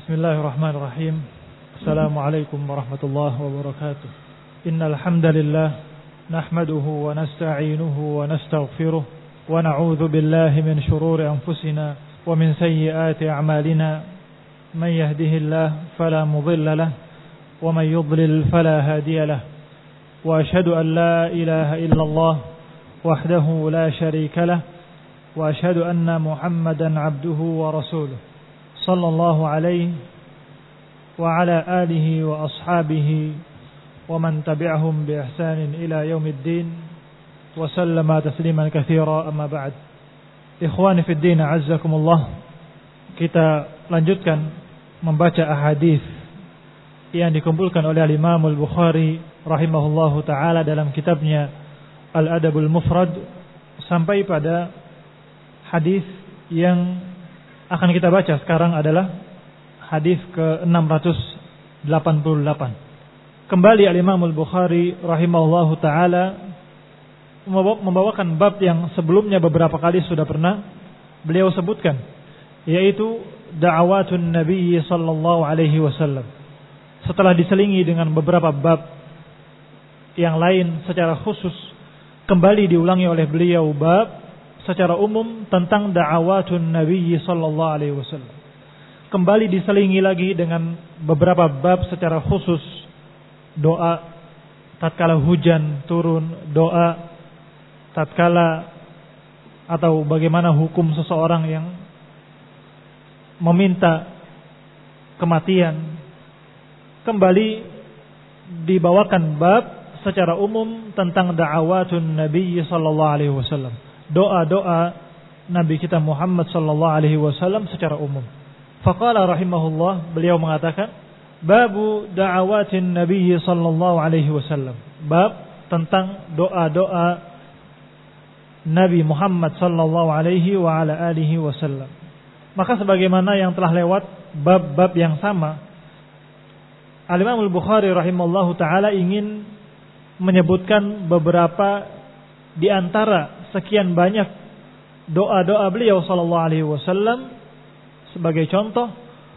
Bismillahirrahmanirrahim. Assalamualaikum warahmatullahi wabarakatuh. Innal hamdalillah nahmaduhu wa nasta'inuhu wa nastaghfiruh wa na'udzu billahi min shururi anfusina wa min sayyiati a'malina. Man yahdihillahu fala mudilla lahu wa man yudlil fala hadiya lahu. Wa ashhadu an la ilaha illallah wahdahu la sharika lahu wa ashhadu anna Muhammadan 'abduhu wa rasuluh. Sallallahu alaihi wa ala alihi wa ashabihi wa man tabi'ahum bi ihsanin ila yaumiddin wa sallama tasliman katsira, amma ba'd. Ikhwani fid din, a'azzakumullah. Kita lanjutkan membaca ahadits yang dikumpulkan oleh Imam Al-Bukhari rahimahullahu taala dalam kitabnya Al-Adabul Mufrad sampai pada hadis yang akan kita baca sekarang adalah hadis ke-688. Kembali Al-Imam Al-Bukhari rahimahullahu taala membawakan bab yang sebelumnya beberapa kali sudah pernah beliau sebutkan, yaitu da'awatun Nabi sallallahu alaihi wasallam. Setelah diselingi dengan beberapa bab yang lain secara khusus, kembali diulangi oleh beliau bab secara umum tentang da'awatun Nabi sallallahu alaihi wasallam. Kembali diselingi lagi dengan beberapa bab secara khusus, doa tatkala hujan turun, doa tatkala atau bagaimana hukum seseorang yang meminta kematian. Kembali dibawakan bab secara umum tentang da'awatun Nabi sallallahu alaihi wasallam, doa-doa Nabi kita Muhammad sallallahu alaihi wasallam secara umum. Faqala rahimahullah, beliau mengatakan, babu da'awatin Nabi sallallahu alaihi wasallam, bab tentang doa-doa Nabi Muhammad sallallahu alaihi wa ala alihi wasallam. Maka sebagaimana yang telah lewat bab-bab yang sama, Al-Imam Al-Bukhari rahimahullahu taala ingin menyebutkan beberapa di antara sekian banyak doa-doa beliau sallallahu alaihi wasallam sebagai contoh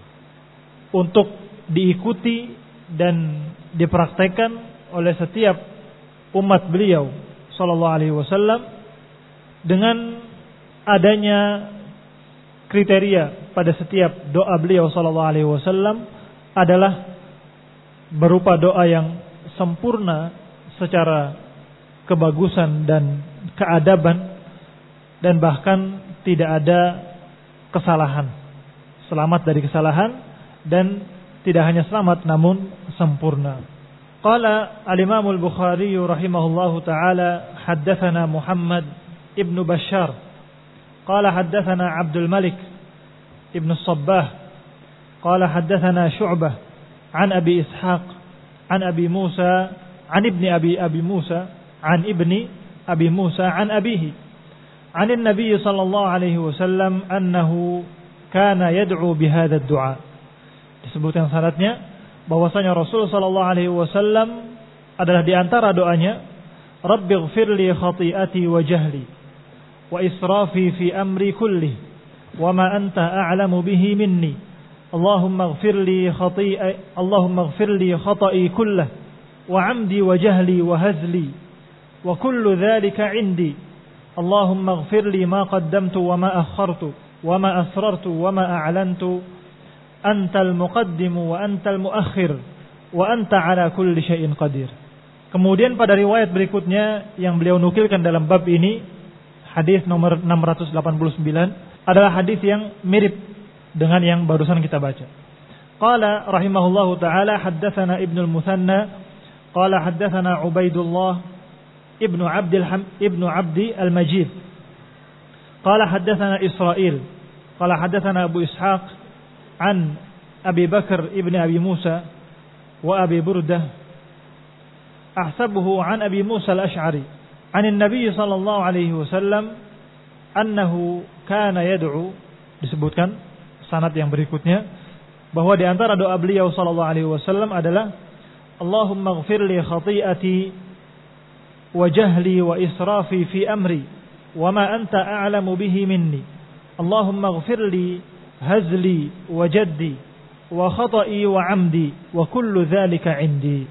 untuk diikuti dan dipraktekkan oleh setiap umat beliau sallallahu alaihi wasallam, dengan adanya kriteria pada setiap doa beliau sallallahu alaihi wasallam adalah berupa doa yang sempurna secara kebagusan dan keadaban, dan bahkan tidak ada kesalahan, selamat dari kesalahan, dan tidak hanya selamat namun sempurna. Qala al-Imam Al-Bukhari rahimahullahu taala, haddatsana Muhammad ibn Bashar qala haddatsana Abdul Malik ibn Sabbah qala haddatsana Syu'bah an Abi Ishaq an Abi Musa an ibni Abi Musa an ibni Abi Musa an abihi an Nabi sallallahu alaihi wasallam annahu kana yad'u bihadha ad-du'a. Disebutkan sanadnya bahwasanya Rasul sallallahu alaihi wasallam adalah di antara doanya, Rabbighfirli khati'ati wa jahli wa israfi fi amri kulli wa ma anta a'lamu bihi minni. Allahumma ighfirli khata'i kullah wa 'amdi wa jahli wa hazli wa kullu dhalika 'indi. Allahumma ighfirli ma qaddamtu wa ma akhartu wa ma asrartu wa ma a'lantu. Antal muqaddimu wa antal muakhir wa anta 'ala kulli syai'in qadir. Kemudian pada riwayat berikutnya yang beliau nukilkan dalam bab ini, hadis nomor 689, adalah hadis yang mirip dengan yang barusan kita baca. Qala rahimahullahu taala, haddatsana Ibnu al-Muthanna qala haddatsana Ubaidullah ibnu Abdi al-Majid qala haddatsana Israil qala haddatsana Abu Ishaq an Abi Bakar ibn Abi Musa wa Abi Burdah ahsabuhu an Abi Musa al-Ash'ari an Nabi sallallahu alaihi wasallam annahu kana yad'u. Disebutkan sanad yang berikutnya bahwa di antara doa beliau sallallahu alaihi wasallam adalah Allahumma ighfirli khati'ati wa jahli wa israfi fi amri wa ma anta a'lamu bihi minni. Allahumma ighfirli hazli wa jaddi wa khata'i wa 'amdi wa kullu dzalika 'indi.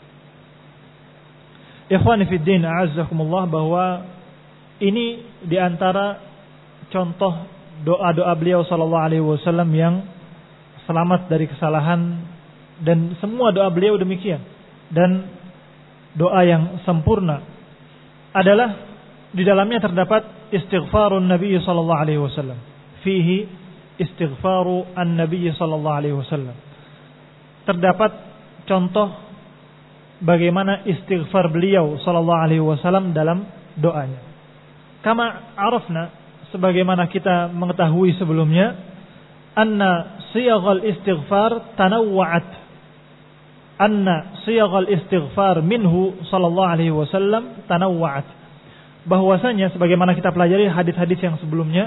Ikhwani fid din, a'azzakumullah, bahwa ini diantara contoh doa-doa beliau sallallahu alaihi wasallam yang selamat dari kesalahan, dan semua doa beliau demikian. Dan doa yang sempurna adalah di dalamnya terdapat istighfarun Nabi sallallahu alaihi wasallam. Fihi istighfaru an-Nabi sallallahu alaihi wasallam. Terdapat contoh bagaimana istighfar beliau sallallahu alaihi wasallam dalam doanya. Kama arafna, sebagaimana kita mengetahui sebelumnya, anna siyaghal istighfar tanawwa'at. Anna siyaghal istighfar minhu sallallahu alaihi wasallam tanawwa'at. Bahwasanya sebagaimana kita pelajari hadis-hadis yang sebelumnya,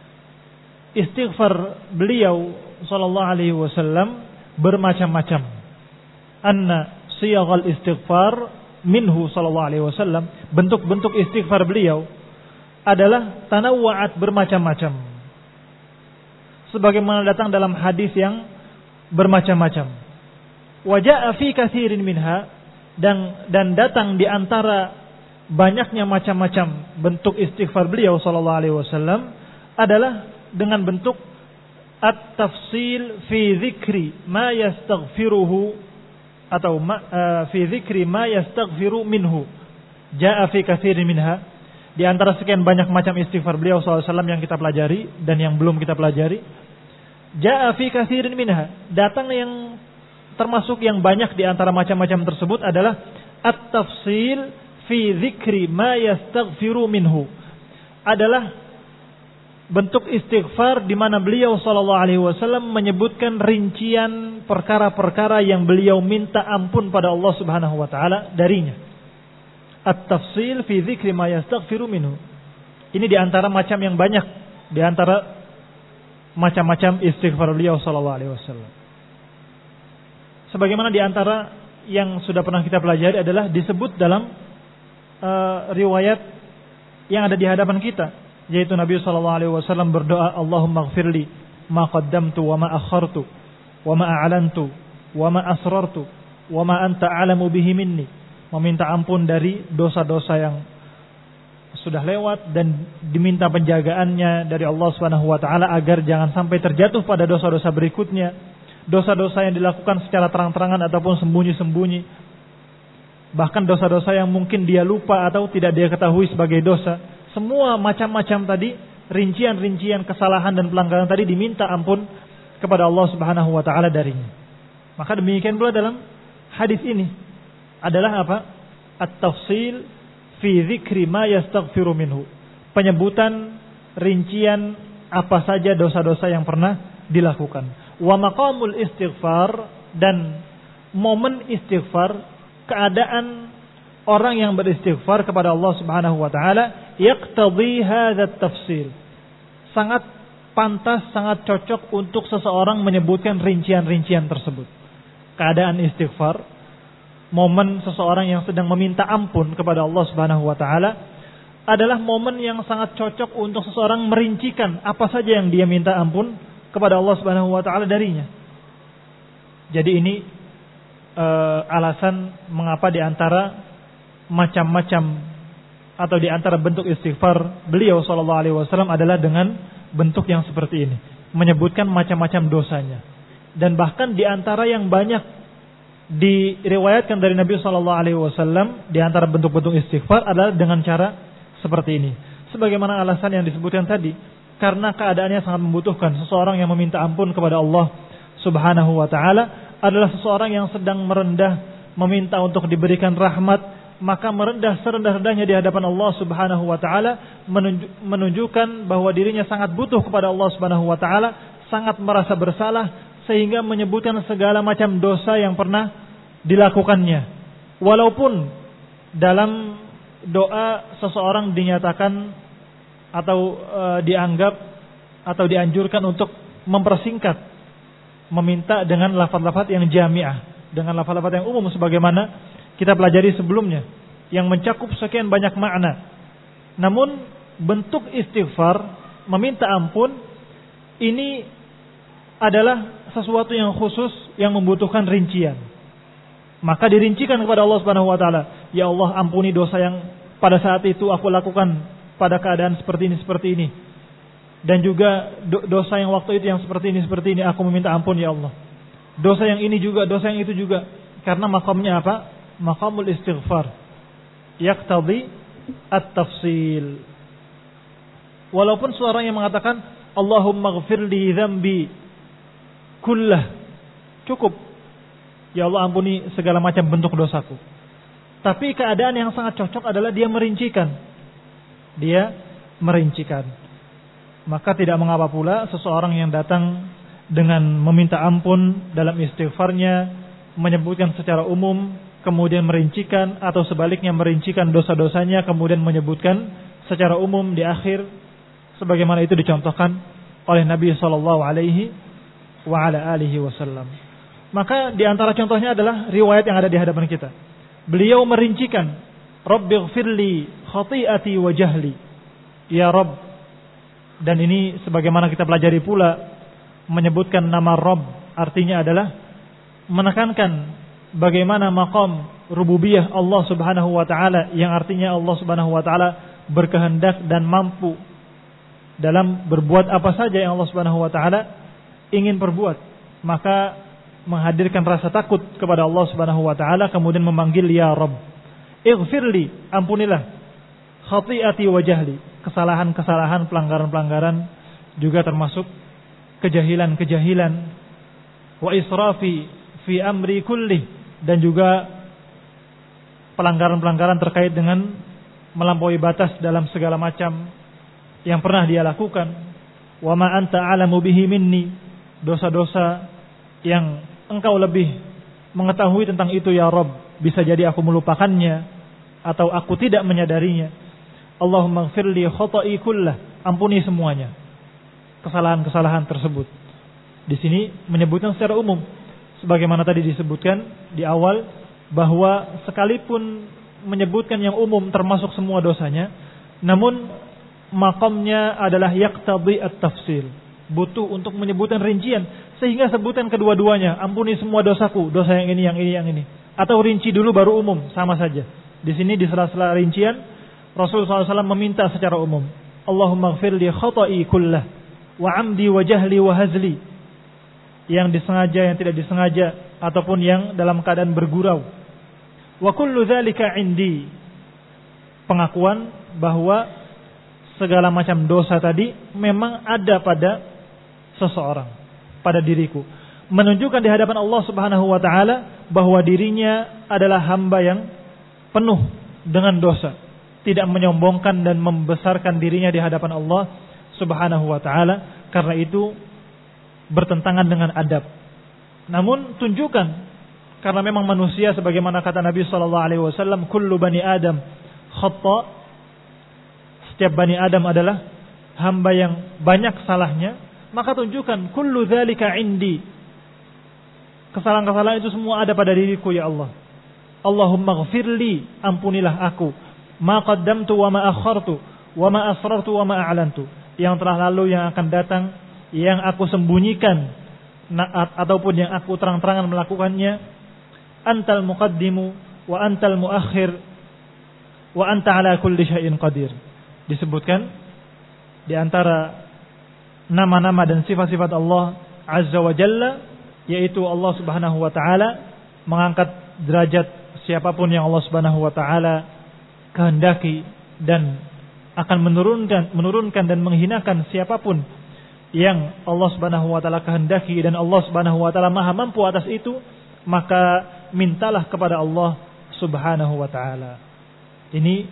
istighfar beliau sallallahu alaihi wasallam bermacam-macam. Anna siyaghal istighfar minhu sallallahu alaihi wasallam, bentuk-bentuk istighfar beliau adalah tanawwa'at, bermacam-macam. Sebagaimana datang dalam hadis yang bermacam-macam. Wa jaa'a fi katsirin minha, dan datang di antara banyaknya macam-macam bentuk istighfar beliau sallallahu alaihi wasallam adalah dengan bentuk at-tafsil fi dzikri ma yastaghfiruhu, atau fi dzikri ma yastaghfiru minhu. Jaa'a fi katsirin minha, di antara sekian banyak macam istighfar beliau sallallahu alaihi wasallam yang kita pelajari dan yang belum kita pelajari, jaa'a fi katsirin minha, datang yang termasuk yang banyak di antara macam-macam tersebut adalah at-tafsil fi dzikri ma yastaghfiru minhu, adalah bentuk istighfar di mana beliau sallallahu alaihi wasallam menyebutkan rincian perkara-perkara yang beliau minta ampun pada Allah Subhanahu wa taala darinya. At-tafsil fi dzikri ma yastaghfiru minhu. Ini di antara macam yang banyak di antara macam-macam istighfar beliau sallallahu alaihi wasallam. Sebagaimana di antara yang sudah pernah kita pelajari adalah disebut dalam riwayat yang ada di hadapan kita, yaitu Nabi sallallahu alaihi wasallam berdoa, Allahumma ighfirli ma qaddamtu wa ma akhartu wa ma a'lantu wa ma asrartu wa ma anta a'lamu bihi minni. Meminta ampun dari dosa-dosa yang sudah lewat dan diminta penjagaannya dari Allah Subhanahu wa taala agar jangan sampai terjatuh pada dosa-dosa berikutnya, dosa-dosa yang dilakukan secara terang-terangan ataupun sembunyi-sembunyi, bahkan dosa-dosa yang mungkin dia lupa atau tidak dia ketahui sebagai dosa. Semua macam-macam tadi, rincian-rincian kesalahan dan pelanggaran tadi diminta ampun kepada Allah Subhanahu wa taala darinya. Maka demikian pula dalam hadis ini adalah apa? At-tafsil fi dzikri ma yastaghfiru minhu. Penyebutan rincian apa saja dosa-dosa yang pernah dilakukan. Wa maqamul istighfar, dan momen istighfar, keadaan orang yang beristighfar kepada Allah Subhanahu wa taala yaqtadhi hadza at-tafsil. Sangat pantas, sangat cocok untuk seseorang menyebutkan rincian-rincian tersebut. Keadaan istighfar, momen seseorang yang sedang meminta ampun kepada Allah Subhanahu wa taala adalah momen yang sangat cocok untuk seseorang merincikan apa saja yang dia minta ampun kepada Allah Subhanahu wa taala darinya. Jadi ini alasan mengapa di antara macam-macam atau di antara bentuk istighfar beliau sallallahu alaihi wasallam adalah dengan bentuk yang seperti ini, menyebutkan macam-macam dosanya. Dan bahkan di antara yang banyak diriwayatkan dari Nabi sallallahu alaihi wasallam di antara bentuk-bentuk istighfar adalah dengan cara seperti ini. Sebagaimana alasan yang disebutkan tadi, karena keadaannya sangat membutuhkan. Seseorang yang meminta ampun kepada Allah Subhanahu wa taala adalah seseorang yang sedang merendah, meminta untuk diberikan rahmat, maka merendah serendah-rendahnya di hadapan Allah Subhanahu wa taala menunjukkan bahwa dirinya sangat butuh kepada Allah Subhanahu wa taala, sangat merasa bersalah sehingga menyebutkan segala macam dosa yang pernah dilakukannya. Walaupun dalam doa seseorang dinyatakan atau dianggap atau dianjurkan untuk mempersingkat, meminta dengan lafaz-lafaz yang jami'ah, dengan lafaz-lafaz yang umum sebagaimana kita pelajari sebelumnya, yang mencakup sekian banyak makna. Namun bentuk istighfar, meminta ampun, ini adalah sesuatu yang khusus yang membutuhkan rincian. Maka dirincikan kepada Allah Subhanahu wa taala, ya Allah ampuni dosa yang pada saat itu aku lakukan pada keadaan seperti ini. Dan juga dosa yang waktu itu yang seperti ini aku meminta ampun ya Allah. Dosa yang ini juga, dosa yang itu juga. Karena makamnya apa? Makamul istighfar. Yaqtadi at-tafsil. Walaupun suara yang mengatakan Allahumma ghfirli dzambi kullah, cukup. Ya Allah ampuni segala macam bentuk dosaku. Tapi keadaan yang sangat cocok adalah dia merincikan. Maka tidak mengapa pula seseorang yang datang dengan meminta ampun dalam istighfarnya, menyebutkan secara umum, kemudian merincikan, atau sebaliknya merincikan dosa-dosanya, kemudian menyebutkan secara umum di akhir, sebagaimana itu dicontohkan oleh Nabi SAW. Maka di antara contohnya adalah riwayat yang ada di hadapan kita. Beliau merincikan, Rabbighfirli khati'ati wa jahli. Ya Rabb. Dan ini sebagaimana kita pelajari pula, menyebutkan nama Rabb artinya adalah menekankan bagaimana maqam rububiyah Allah Subhanahu wa taala, yang artinya Allah Subhanahu wa taala berkehendak dan mampu dalam berbuat apa saja yang Allah Subhanahu wa taala ingin perbuat. Maka menghadirkan rasa takut kepada Allah Subhanahu wa taala, kemudian memanggil ya Rabb. Ighfirli, ampunilah, khati'ati wa jahli, kesalahan-kesalahan, pelanggaran-pelanggaran, juga termasuk kejahilan-kejahilan, wa israfi fi amri kulli, dan juga pelanggaran-pelanggaran terkait dengan melampaui batas dalam segala macam yang pernah dia lakukan. Wa ma anta a'lamu bihi minni, dosa-dosa yang engkau lebih mengetahui tentang itu ya Rabb, bisa jadi aku melupakannya atau aku tidak menyadarinya. Allahumma ighfirli khata'i kullah, ampuni semuanya kesalahan-kesalahan tersebut. Di sini menyebutkan secara umum, sebagaimana tadi disebutkan di awal, bahwa sekalipun menyebutkan yang umum termasuk semua dosanya, namun makamnya adalah yaqtadi at-tafsil, butuh untuk menyebutkan rincian, sehingga sebutkan kedua-duanya, ampuni semua dosaku, dosa yang ini, atau rinci dulu baru umum, sama saja. Di sini di sela-sela rincian Rasulullah SAW meminta secara umum, Allahumma ighfirli khata'i kullah wa amdi wa jahli wa hazli, yang disengaja, yang tidak disengaja, ataupun yang dalam keadaan bergurau. Wa kullu dzalika indi, pengakuan bahwa segala macam dosa tadi memang ada pada seseorang, pada diriku, menunjukkan di hadapan Allah Subhanahu wa taala bahwa dirinya adalah hamba yang penuh dengan dosa, tidak menyombongkan dan membesarkan dirinya di hadapan Allah Subhanahu wa taala. Karena itu bertentangan dengan adab. Namun tunjukkan, karena memang manusia sebagaimana kata Nabi sallallahu alaihi wasallam, kullu bani Adam khata', setiap bani Adam adalah hamba yang banyak salahnya, maka tunjukkan kullu dzalika indi, kesalahan-kesalahan itu semua ada pada diriku ya Allah. Allahumma ighfirli, ampunilah aku, ma qaddamtu wa ma akhartu wa ma asrartu wa ma a'lantu, yang telah lalu, yang akan datang, yang aku sembunyikan ataupun yang aku terang-terangan melakukannya. Antal muqaddimu wa antal muakhir wa anta ala kulli syai'in qadir. Disebutkan di antara nama-nama dan sifat-sifat Allah Azza wa Jalla, yaitu Allah Subhanahu wa taala mengangkat derajat siapapun yang Allah Subhanahu wa taala kehendaki, dan akan menurunkan dan menghinakan siapapun yang Allah Subhanahu wa taala kehendaki, dan Allah Subhanahu wa taala Maha mampu atas itu. Maka mintalah kepada Allah Subhanahu wa taala. Ini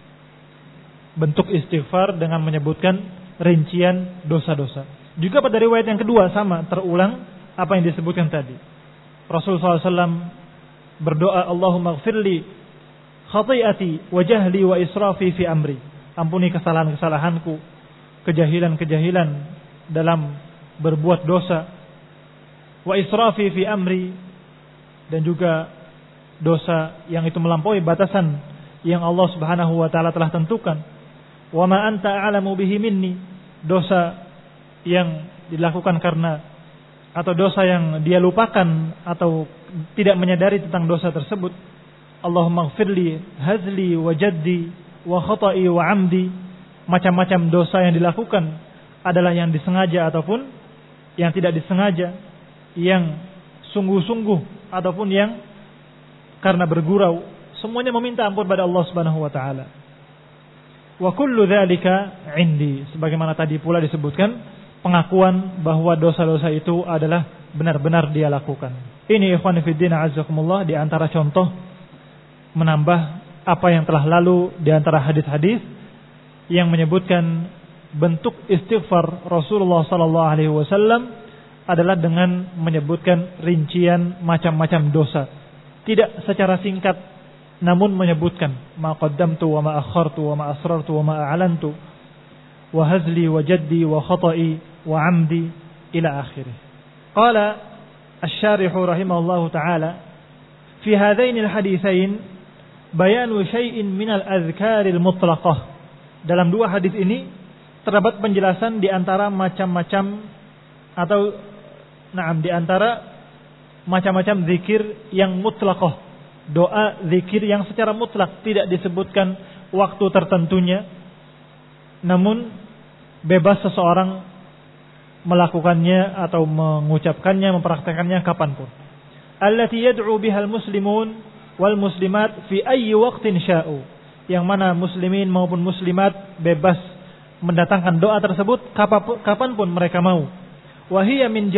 bentuk istighfar dengan menyebutkan rincian dosa-dosa. Juga pada riwayat yang kedua sama, terulang apa yang disebutkan tadi. Rasulullah SAW berdoa, Allahumma ighfirli khati'ati wa jahli wa israfi fi amri, ampuni kesalahan-kesalahanku, kejahilan-kejahilan dalam berbuat dosa, wa israfi fi amri, dan juga dosa yang itu melampaui batasan yang Allah Subhanahu wa taala telah tentukan. Wa ma anta a'lamu bihi minni, dosa yang dilakukan karena atau dosa yang dia lupakan atau tidak menyadari tentang dosa tersebut. Allahumma ighfirli hazli wa jaddi wa khata'i wa amdi. Macam-macam dosa yang dilakukan adalah yang disengaja ataupun yang tidak disengaja, yang sungguh-sungguh ataupun yang karena bergurau. Semuanya meminta ampun pada Allah Subhanahu wa taala. Wa kullu dzalika 'indi. Sebagaimana tadi pula disebutkan pengakuan bahwa dosa-dosa itu adalah benar-benar dia lakukan. Ini ikhwan fillah azzakumullah di antara contoh menambah apa yang telah lalu di antara hadis-hadis yang menyebutkan bentuk istighfar Rasulullah sallallahu alaihi wasallam adalah dengan menyebutkan rincian macam-macam dosa. Tidak secara singkat, namun menyebutkan ma qaddamtu wa ma akhartu wa ma asrartu wa ma a'lantu wa hazli wa jaddi wa khata'i wa amdi ila akhirih. Qala asy-syarih rahimahullahu taala fi hadain al-haditsain bayanu syai'in min al-adhkar al-mutlaqah. Dalam dua hadis ini terdapat penjelasan di antara macam-macam atau di antara macam-macam zikir yang mutlaqah, doa zikir yang secara mutlak tidak disebutkan waktu tertentunya, namun bebas seseorang melakukannya atau mengucapkannya, mempraktekannya kapanpun. Allati yad'u bihal muslimun wal muslimat fi ayyi waqtin sya'u. Yang mana muslimin maupun muslimat bebas mendatangkan doa tersebut kapanpun mereka mau. Wahiyya min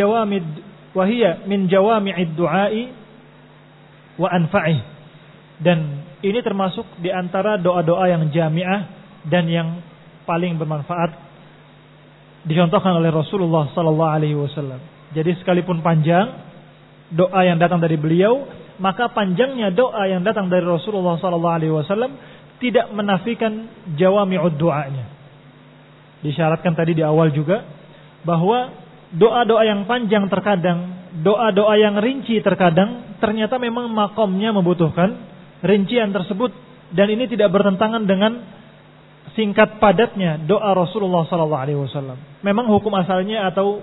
jawami'id du'ai wa anfa'ih. Dan ini termasuk di antara doa-doa yang jami'ah dan yang paling bermanfaat dicontohkan oleh Rasulullah sallallahu alaihi wasallam. Jadi sekalipun panjang doa yang datang dari beliau, maka panjangnya doa yang datang dari Rasulullah sallallahu alaihi wasallam tidak menafikan jawami'ud du'anya. Disyaratkan tadi di awal juga bahwa doa-doa yang panjang terkadang, doa-doa yang rinci terkadang ternyata memang makomnya membutuhkan rincian tersebut, dan ini tidak bertentangan dengan singkat padatnya doa Rasulullah sallallahu alaihi wasallam. Memang hukum asalnya atau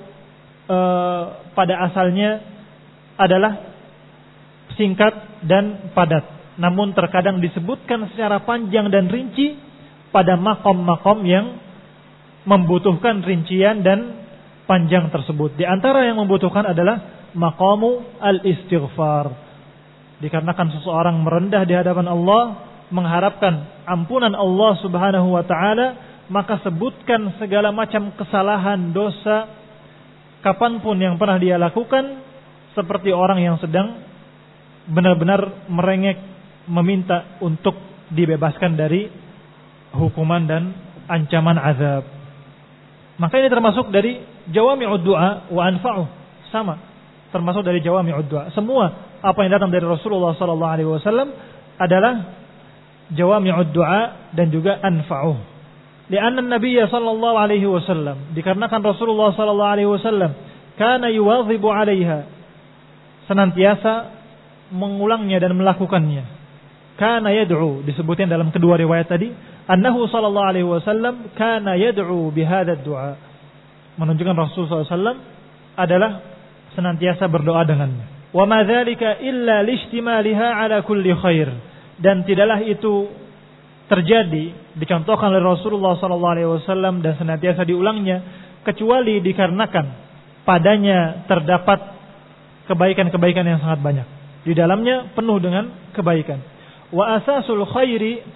pada asalnya adalah singkat dan padat. Namun terkadang disebutkan secara panjang dan rinci pada makom-makom yang membutuhkan rincian dan panjang tersebut. Di antara yang membutuhkan adalah maqamu al-istighfar. Dikarenakan seseorang merendah di hadapan Allah, mengharapkan ampunan Allah Subhanahu wa taala, maka sebutkan segala macam kesalahan, dosa kapanpun yang pernah dia lakukan, seperti orang yang sedang benar-benar merengek meminta untuk dibebaskan dari hukuman dan ancaman azab. Maka ini termasuk dari jawami'ud du'a wa anfa'uh. Sama, termasuk dari jawami'ud du'a. Semua apa yang datang dari Rasulullah sallallahu alaihi wasallam adalah jawami'ud du'a dan juga anfa'uh. Li'anna Nabi sallallahu alaihi wasallam, dikarenakan Rasulullah sallallahu alaihi wasallam kana yuwadhibu 'alaiha, senantiasa mengulangnya dan melakukannya. Kana yad'u, disebutkan dalam kedua riwayat tadi, annahu sallallahu alaihi wasallam kana yad'u bihadha ad-du'a, menunjukkan Rasulullah sallallahu alaihi wasallam adalah senantiasa berdoa dengannya. Wa ma dzalika illa lishtimaliha 'ala kulli khair, dan tidaklah itu terjadi, dicontohkan oleh Rasulullah SAW dan senantiasa diulangnya, kecuali dikarenakan padanya terdapat kebaikan-kebaikan yang sangat banyak. Di dalamnya penuh dengan kebaikan. Wa asasul khairi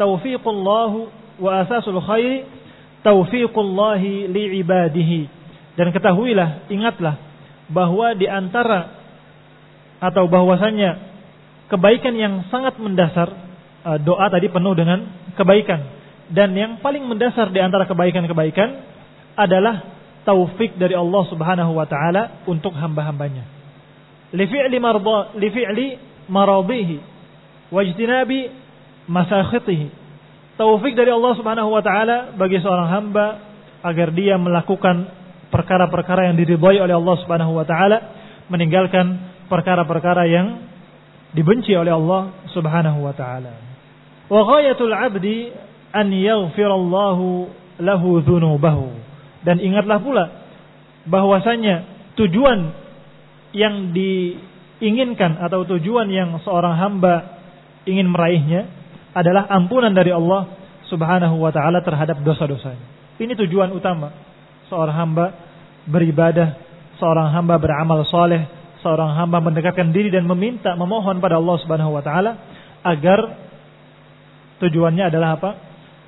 taufiqullahi li'ibadihi. Dan ketahuilah, ingatlah bahwa di antara atau bahwasanya kebaikan yang sangat mendasar, doa tadi penuh dengan kebaikan, dan yang paling mendasar di antara kebaikan-kebaikan adalah taufik dari Allah Subhanahu wa taala untuk hamba-hambanya. Li fi'li maradihi wajtinabi masakhitihi. Taufik dari Allah Subhanahu wa taala bagi seorang hamba agar dia melakukan perkara-perkara yang diridhai oleh Allah Subhanahu wa taala, meninggalkan perkara-perkara yang dibenci oleh Allah Subhanahu wa taala. Wa ghayatul 'abdi an yaghfirallahu lahu dzunubahu. Dan ingatlah pula bahwasanya tujuan yang diinginkan atau tujuan yang seorang hamba ingin meraihnya adalah ampunan dari Allah Subhanahu wa taala terhadap dosa-dosanya. Ini tujuan utama seorang hamba beribadah, seorang hamba beramal soleh, seorang hamba mendekatkan diri dan memohon pada Allah Subhanahu wa taala agar tujuannya adalah apa?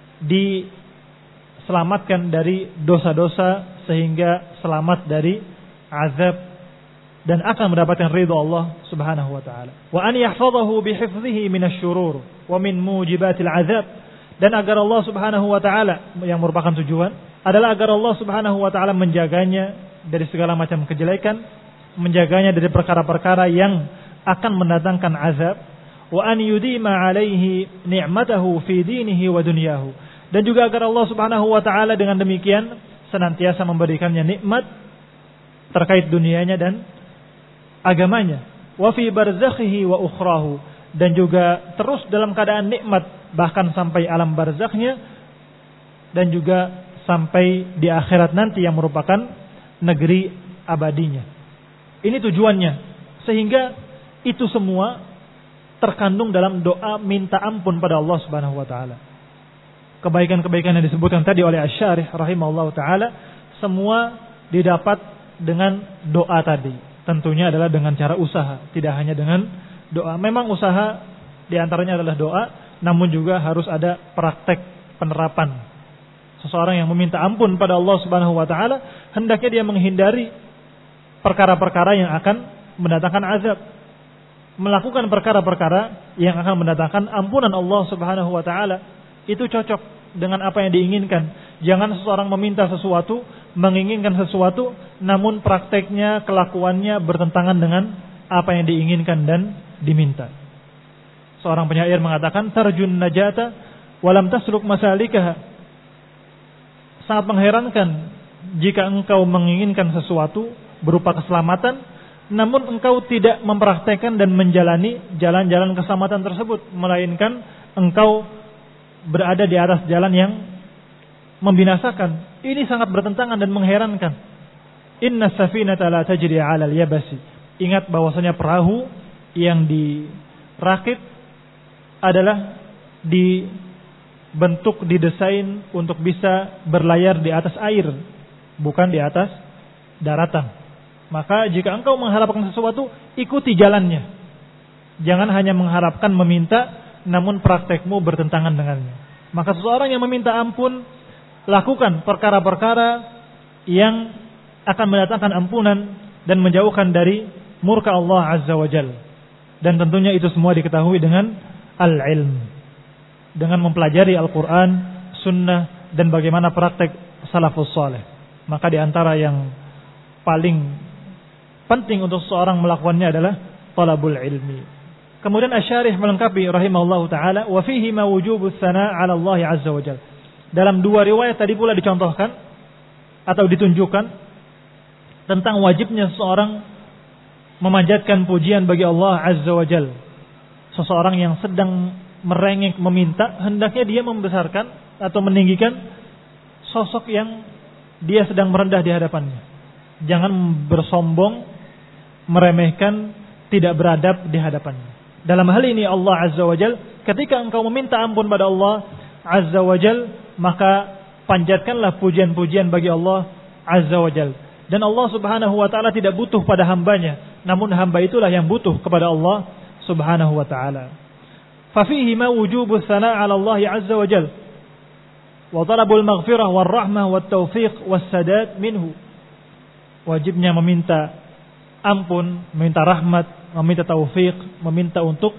Diselamatkan dari dosa-dosa sehingga selamat dari azab dan akan mendapatkan ridha Allah Subhanahu wa taala. Wa an yahfazahu bihifdhihi minasyurur wa min mujibatil azab. Dan agar Allah Subhanahu wa taala, yang merupakan tujuan adalah agar Allah Subhanahu wa taala menjaganya dari segala macam kejelekan, menjaganya dari perkara-perkara yang akan mendatangkan azab, wa an yudima alaihi ni'matahu fi dinihi wa dunyahu. Dan juga agar Allah Subhanahu wa taala dengan demikian senantiasa memberikannya nikmat terkait dunianya dan agamanya, wa fi barzakhihi wa ukhrahu, dan juga terus dalam keadaan nikmat bahkan sampai alam barzakhnya dan juga sampai di akhirat nanti yang merupakan negeri abadinya. Ini tujuannya, sehingga itu semua terkandung dalam doa minta ampun pada Allah Subhanahu wa taala. Kebaikan-kebaikan yang disebutkan tadi oleh Asy-Syarih rahimahullahu taala semua didapat dengan doa tadi. Tentunya adalah dengan cara usaha, tidak hanya dengan doa. Memang usaha diantaranya adalah doa, namun juga harus ada praktek penerapan. Seseorang yang meminta ampun pada Allah Subhanahu wa taala hendaknya dia menghindari perkara-perkara yang akan mendatangkan azab, melakukan perkara-perkara yang akan mendatangkan ampunan Allah Subhanahu wa taala. Itu cocok dengan apa yang diinginkan. Jangan seseorang meminta sesuatu, menginginkan sesuatu, namun prakteknya, kelakuannya bertentangan dengan apa yang diinginkan dan diminta. Seorang penyair mengatakan, tarjun najata walam tasluk masalikaha. Sangat mengherankan jika engkau menginginkan sesuatu berupa keselamatan, namun engkau tidak mempraktekkan dan menjalani jalan-jalan keselamatan tersebut, melainkan engkau berada di atas jalan yang membinasakan. Ini sangat bertentangan dan mengherankan. Inna safinata la tajri 'alal yabasi. Ingat bahwasanya perahu yang dirakit adalah dibentuk, didesain untuk bisa berlayar di atas air, bukan di atas daratan. Maka jika engkau mengharapkan sesuatu, ikuti jalannya. Jangan hanya mengharapkan, meminta, namun praktekmu bertentangan dengannya. Maka seseorang yang meminta ampun, lakukan perkara-perkara yang akan mendatangkan ampunan dan menjauhkan dari murka Allah Azza wa Jalla. Dan tentunya itu semua diketahui dengan al-ilm, dengan mempelajari Al-Quran, Sunnah, dan bagaimana praktek salafus saleh. Maka di antara yang paling penting untuk seorang melakukannya adalah talabul ilmi. Kemudian Asy-Syarih melengkapi rahimahullahu taala, wa fihi ma wujubus sana' 'ala Allah azza wa jalla. Dalam dua riwayat tadi pula dicontohkan atau ditunjukkan tentang wajibnya seseorang memanjatkan pujian bagi Allah azza wa jalla. Seseorang yang sedang merengek meminta, hendaknya dia membesarkan atau meninggikan sosok yang dia sedang merendah di hadapannya. Jangan bersombong, meremehkan, tidak beradab di hadapannya. Dalam hal ini Allah Azza wa Jal, ketika engkau meminta ampun pada Allah Azza wa Jal, maka panjatkanlah pujian-pujian bagi Allah Azza wa Jal. Dan Allah Subhanahu wa ta'ala tidak butuh pada hambanya, namun hamba itulah yang butuh kepada Allah Subhanahu wa ta'ala. Fafihi ma wujubus sana' 'ala Allah Azza wa Jal wa talabul maghfirah wal rahmah wat taufiq was sadad minhu. Wajibnya meminta ampun, meminta rahmat, meminta taufik, meminta untuk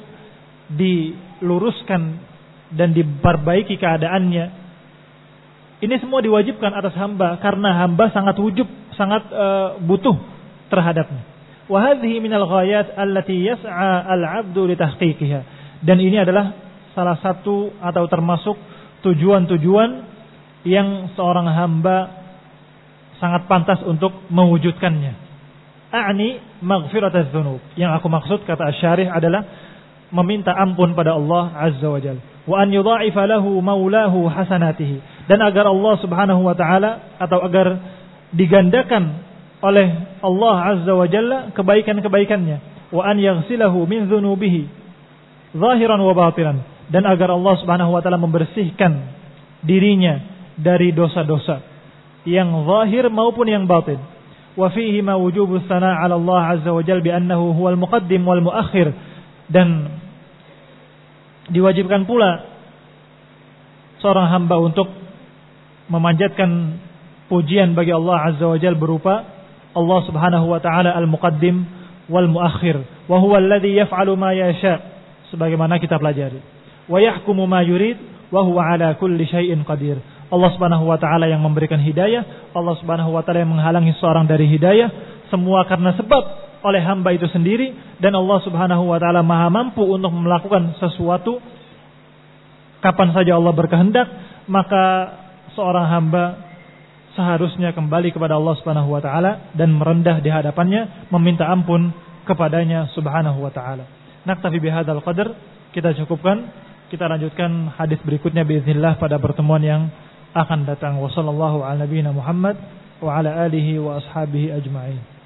diluruskan dan diperbaiki keadaannya. Ini semua diwajibkan atas hamba karena hamba sangat butuh terhadapnya. Wa hadhihi minal ghayat allati yas'a al-'abdu li tahqiqiha. Dan ini adalah salah satu atau termasuk tujuan-tujuan yang seorang hamba sangat pantas untuk mewujudkannya. A'ni maghfiratadz dzunub. Yang aku maksud, kata Asy-Syarih, adalah meminta ampun pada Allah Azza wa Jalla. Wa an yudha'ifa lahu maulahu hasanatihi. Dan agar Allah Subhanahu wa taala atau agar digandakan oleh Allah Azza wa Jalla kebaikan-kebaikannya, wa an yaghsilahu min dzunubihi zahiran wa batinan, dan agar Allah Subhanahu wa taala membersihkan dirinya dari dosa-dosa yang zahir maupun yang batin. Wa fihi ma wujubu tsana' 'ala Allah Azza wa Jalla bi annahu huwal muqaddim wal muakhir, dan diwajibkan pula seorang hamba untuk memanjatkan pujian bagi Allah Azza wa Jalla berupa Allah Subhanahu wa taala al-muqaddim wal muakhir, wa huwa alladhi yaf'alu ma yasha, sebagaimana kita pelajari. Wa yahkumu ma yurid wa huwa ala kulli syai'in qadir. Allah Subhanahu wa taala yang memberikan hidayah, Allah Subhanahu wa taala yang menghalangi seorang dari hidayah, semua karena sebab oleh hamba itu sendiri, dan Allah Subhanahu wa taala Maha mampu untuk melakukan sesuatu kapan saja Allah berkehendak. Maka seorang hamba seharusnya kembali kepada Allah Subhanahu wa taala dan merendah di hadapannya, meminta ampun kepadanya Subhanahu wa taala. Naktafi bihadzal qadar, kita cukupkan. Kita lanjutkan hadis berikutnya biiznillah pada pertemuan yang akan datang. Wassallallahu ala nabiyyina Muhammad wa ala alihi wa ashabihi ajma'in.